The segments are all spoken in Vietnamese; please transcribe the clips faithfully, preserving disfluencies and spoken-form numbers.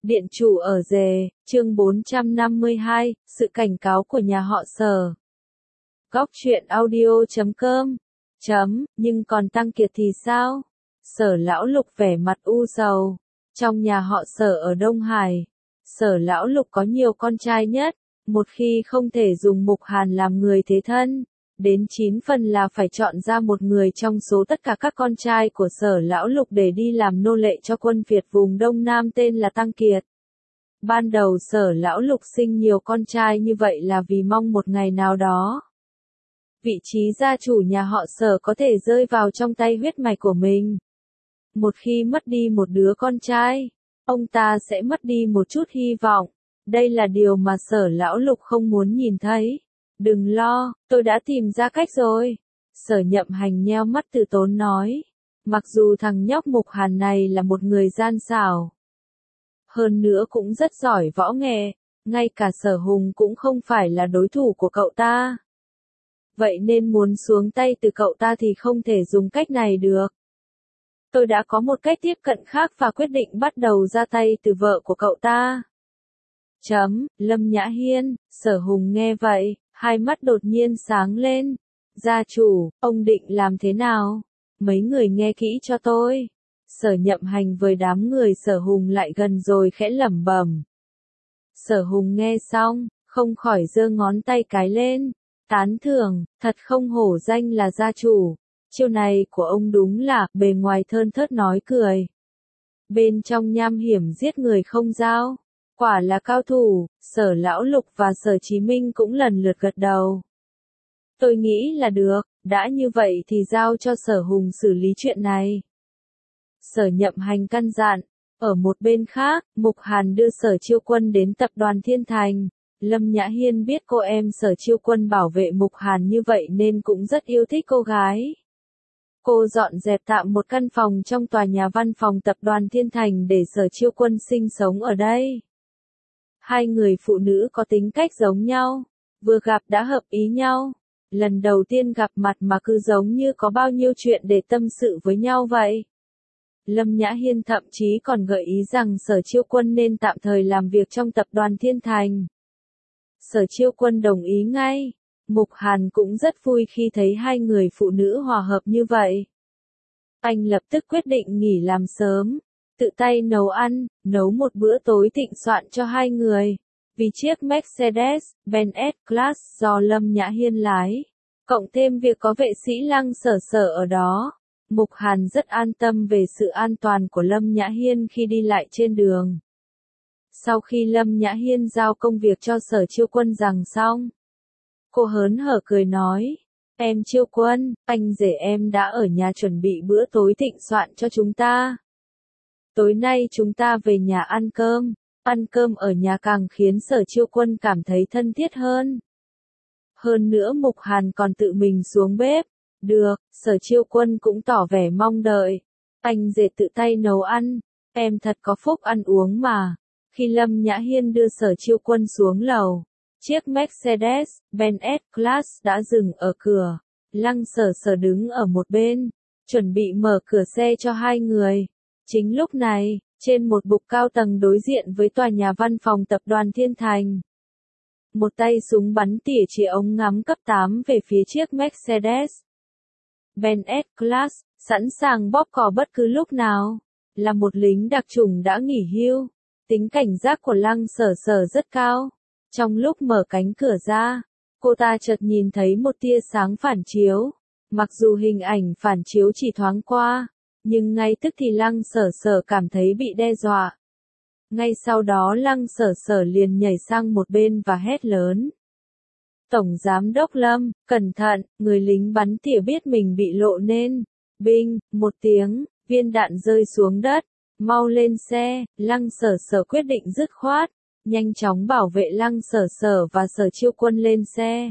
Điện chủ ở rề, chương bốn trăm năm mươi hai, sự cảnh cáo của nhà họ Sở. Góc truyện audio chấm com. Chấm, nhưng còn Tăng Kiệt thì sao? Sở Lão Lục vẻ mặt u sầu. Trong nhà họ Sở ở Đông Hải, Sở Lão Lục có nhiều con trai nhất, một khi không thể dùng Mục Hàn làm người thế thân, đến chín phần là phải chọn ra một người trong số tất cả các con trai của Sở Lão Lục để đi làm nô lệ cho quân Việt vùng Đông Nam tên là Tăng Kiệt. Ban đầu Sở Lão Lục sinh nhiều con trai như vậy là vì mong một ngày nào đó, vị trí gia chủ nhà họ Sở có thể rơi vào trong tay huyết mạch của mình. Một khi mất đi một đứa con trai, ông ta sẽ mất đi một chút hy vọng. Đây là điều mà Sở Lão Lục không muốn nhìn thấy. Đừng lo, tôi đã tìm ra cách rồi. Sở Nhậm Hành nheo mắt từ tốn nói. Mặc dù thằng nhóc Mục Hàn này là một người gian xảo, hơn nữa cũng rất giỏi võ nghệ, ngay cả Sở Hùng cũng không phải là đối thủ của cậu ta. Vậy nên muốn xuống tay từ cậu ta thì không thể dùng cách này được. Tôi đã có một cách tiếp cận khác và quyết định bắt đầu ra tay từ vợ của cậu ta. Chấm, Lâm Nhã Hiên. Sở Hùng nghe vậy, hai mắt đột nhiên sáng lên. Gia chủ, ông định làm thế nào? Mấy người nghe kỹ cho tôi. Sở Nhậm Hành với đám người Sở Hùng lại gần rồi khẽ lẩm bẩm. Sở Hùng nghe xong, không khỏi giơ ngón tay cái lên. Tán thưởng, thật không hổ danh là gia chủ. Chiêu này của ông đúng là, bề ngoài thơn thớt nói cười, bên trong nham hiểm giết người không dao. Quả là cao thủ. Sở Lão Lục và Sở Chí Minh cũng lần lượt gật đầu. Tôi nghĩ là được, đã như vậy thì giao cho Sở Hùng xử lý chuyện này. Sở Nhậm Hành căn dặn. Ở một bên khác, Mục Hàn đưa Sở Chiêu Quân đến tập đoàn Thiên Thành. Lâm Nhã Hiên biết cô em Sở Chiêu Quân bảo vệ Mục Hàn như vậy nên cũng rất yêu thích cô gái. Cô dọn dẹp tạm một căn phòng trong tòa nhà văn phòng tập đoàn Thiên Thành để Sở Chiêu Quân sinh sống ở đây. Hai người phụ nữ có tính cách giống nhau, vừa gặp đã hợp ý nhau. Lần đầu tiên gặp mặt mà cứ giống như có bao nhiêu chuyện để tâm sự với nhau vậy. Lâm Nhã Hiên thậm chí còn gợi ý rằng Sở Chiêu Quân nên tạm thời làm việc trong tập đoàn Thiên Thành. Sở Chiêu Quân đồng ý ngay. Mục Hàn cũng rất vui khi thấy hai người phụ nữ hòa hợp như vậy. Anh lập tức quyết định nghỉ làm sớm, tự tay nấu ăn, nấu một bữa tối thịnh soạn cho hai người. Vì chiếc Mercedes-Benz S-Class do Lâm Nhã Hiên lái, cộng thêm việc có vệ sĩ Lăng Sở Sở ở đó, Mục Hàn rất an tâm về sự an toàn của Lâm Nhã Hiên khi đi lại trên đường. Sau khi Lâm Nhã Hiên giao công việc cho Sở Chiêu Quân rằng xong, cô hớn hở cười nói, em Chiêu Quân, anh rể em đã ở nhà chuẩn bị bữa tối thịnh soạn cho chúng ta. Tối nay chúng ta về nhà ăn cơm, ăn cơm ở nhà càng khiến Sở Chiêu Quân cảm thấy thân thiết hơn. Hơn nữa Mục Hàn còn tự mình xuống bếp. Được, Sở Chiêu Quân cũng tỏ vẻ mong đợi. Anh rể tự tay nấu ăn, em thật có phúc ăn uống mà. Khi Lâm Nhã Hiên đưa Sở Chiêu Quân xuống lầu, chiếc Mercedes-Benz S-Class đã dừng ở cửa. Lăng Sở Sở đứng ở một bên, chuẩn bị mở cửa xe cho hai người. Chính lúc này, trên một bục cao tầng đối diện với tòa nhà văn phòng tập đoàn Thiên Thành, một tay súng bắn tỉa chĩa ống ngắm cấp tám về phía chiếc Mercedes Benz S-Class, sẵn sàng bóp cò bất cứ lúc nào. Là một lính đặc chủng đã nghỉ hưu, tính cảnh giác của Lăng Sở Sở rất cao. Trong lúc mở cánh cửa ra, cô ta chợt nhìn thấy một tia sáng phản chiếu. Mặc dù hình ảnh phản chiếu chỉ thoáng qua, nhưng ngay tức thì Lăng Sở Sở cảm thấy bị đe dọa. Ngay sau đó Lăng Sở Sở liền nhảy sang một bên và hét lớn. Tổng Giám đốc Lâm, cẩn thận, người lính bắn tỉa biết mình bị lộ nên. Binh, một tiếng, viên đạn rơi xuống đất. Mau lên xe. Lăng Sở Sở quyết định dứt khoát, nhanh chóng bảo vệ Lăng Sở Sở và Sở Chiêu Quân lên xe.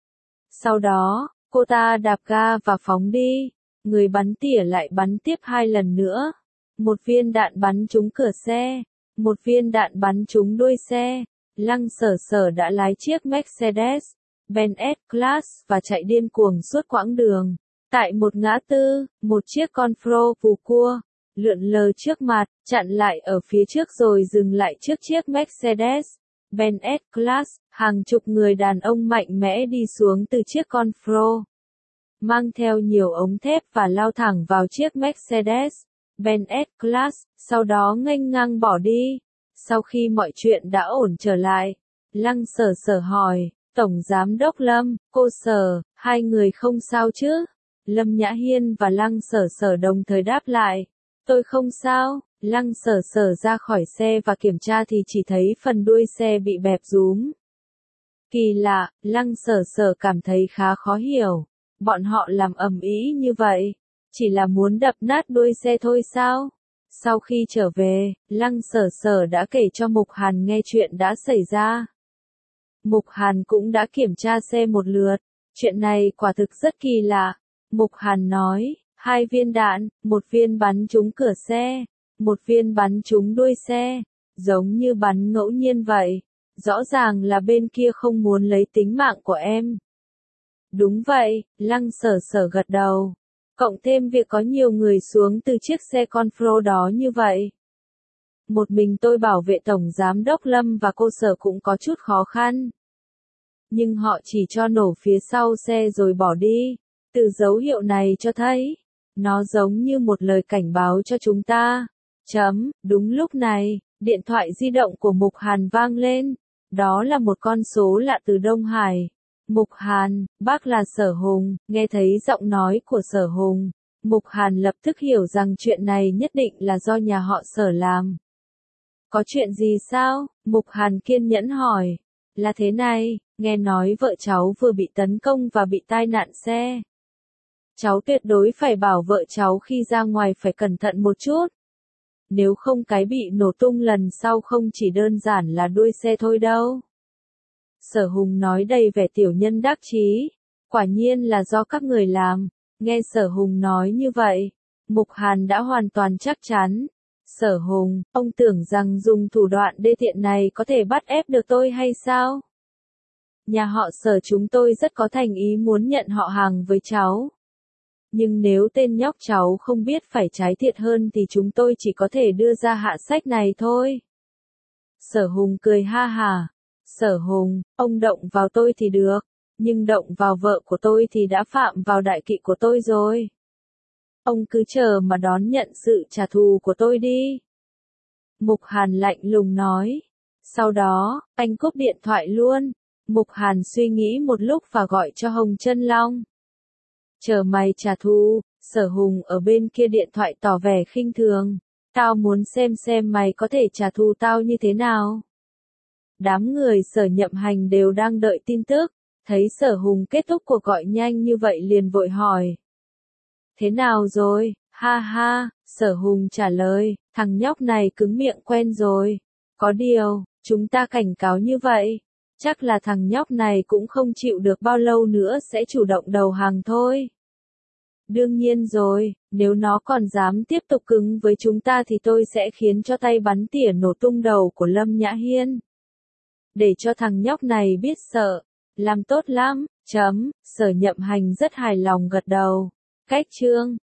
Sau đó, cô ta đạp ga và phóng đi. Người bắn tỉa lại bắn tiếp hai lần nữa. Một viên đạn bắn trúng cửa xe, một viên đạn bắn trúng đuôi xe. Lăng Sở Sở đã lái chiếc Mercedes-Benz S-Class và chạy điên cuồng suốt quãng đường. Tại một ngã tư, một chiếc con Ford vù cua, lượn lờ trước mặt, chặn lại ở phía trước rồi dừng lại trước chiếc Mercedes-Benz S-Class, hàng chục người đàn ông mạnh mẽ đi xuống từ chiếc Confro, mang theo nhiều ống thép và lao thẳng vào chiếc Mercedes-Benz S-Class, sau đó nghênh ngang bỏ đi. Sau khi mọi chuyện đã ổn trở lại, Lăng Sở Sở hỏi, Tổng Giám đốc Lâm, cô Sở, hai người không sao chứ? Lâm Nhã Hiên và Lăng Sở Sở đồng thời đáp lại, tôi không sao. Lăng Sở Sở ra khỏi xe và kiểm tra thì chỉ thấy phần đuôi xe bị bẹp rúm. Kỳ lạ, Lăng Sở Sở cảm thấy khá khó hiểu. Bọn họ làm ầm ĩ như vậy, chỉ là muốn đập nát đuôi xe thôi sao? Sau khi trở về, Lăng Sở Sở đã kể cho Mục Hàn nghe chuyện đã xảy ra. Mục Hàn cũng đã kiểm tra xe một lượt. Chuyện này quả thực rất kỳ lạ. Mục Hàn nói, hai viên đạn, một viên bắn trúng cửa xe, một viên bắn trúng đuôi xe, giống như bắn ngẫu nhiên vậy. Rõ ràng là bên kia không muốn lấy tính mạng của em. Đúng vậy, Lăng Sở Sở gật đầu. Cộng thêm việc có nhiều người xuống từ chiếc xe Confro đó như vậy. Một mình tôi bảo vệ Tổng Giám đốc Lâm và cô Sở cũng có chút khó khăn. Nhưng họ chỉ cho nổ phía sau xe rồi bỏ đi. Từ dấu hiệu này cho thấy, nó giống như một lời cảnh báo cho chúng ta. Chấm, đúng lúc này, điện thoại di động của Mục Hàn vang lên. Đó là một con số lạ từ Đông Hải. Mục Hàn, bác là Sở Hùng. Nghe thấy giọng nói của Sở Hùng, Mục Hàn lập tức hiểu rằng chuyện này nhất định là do nhà họ Sở làm. Có chuyện gì sao? Mục Hàn kiên nhẫn hỏi. Là thế này, nghe nói vợ cháu vừa bị tấn công và bị tai nạn xe. Cháu tuyệt đối phải bảo vợ cháu khi ra ngoài phải cẩn thận một chút. Nếu không cái bị nổ tung lần sau không chỉ đơn giản là đuôi xe thôi đâu. Sở Hùng nói đầy vẻ tiểu nhân đắc chí. Quả nhiên là do các người làm. Nghe Sở Hùng nói như vậy, Mục Hàn đã hoàn toàn chắc chắn. Sở Hùng, ông tưởng rằng dùng thủ đoạn đê tiện này có thể bắt ép được tôi hay sao? Nhà họ Sở chúng tôi rất có thành ý muốn nhận họ hàng với cháu. Nhưng nếu tên nhóc cháu không biết phải trái thiệt hơn thì chúng tôi chỉ có thể đưa ra hạ sách này thôi. Sở Hùng cười ha hả. Sở Hùng, ông động vào tôi thì được, nhưng động vào vợ của tôi thì đã phạm vào đại kỵ của tôi rồi. Ông cứ chờ mà đón nhận sự trả thù của tôi đi. Mục Hàn lạnh lùng nói. Sau đó, anh cúp điện thoại luôn. Mục Hàn suy nghĩ một lúc và gọi cho Hồng Chân Long. Chờ mày trả thù. Sở Hùng ở bên kia điện thoại tỏ vẻ khinh thường. Tao muốn xem xem mày có thể trả thù tao như thế nào. Đám người Sở Nhậm Hành đều đang đợi tin tức. Thấy Sở Hùng kết thúc cuộc gọi nhanh như vậy liền vội hỏi. Thế nào rồi? Ha ha, Sở Hùng trả lời, thằng nhóc này cứng miệng quen rồi. Có điều, chúng ta cảnh cáo như vậy, chắc là thằng nhóc này cũng không chịu được bao lâu nữa sẽ chủ động đầu hàng thôi. Đương nhiên rồi, nếu nó còn dám tiếp tục cứng với chúng ta thì tôi sẽ khiến cho tay bắn tỉa nổ tung đầu của Lâm Nhã Hiên. Để cho thằng nhóc này biết sợ. Làm tốt lắm, chấm, Sở Nhậm Hành rất hài lòng gật đầu. Cách chương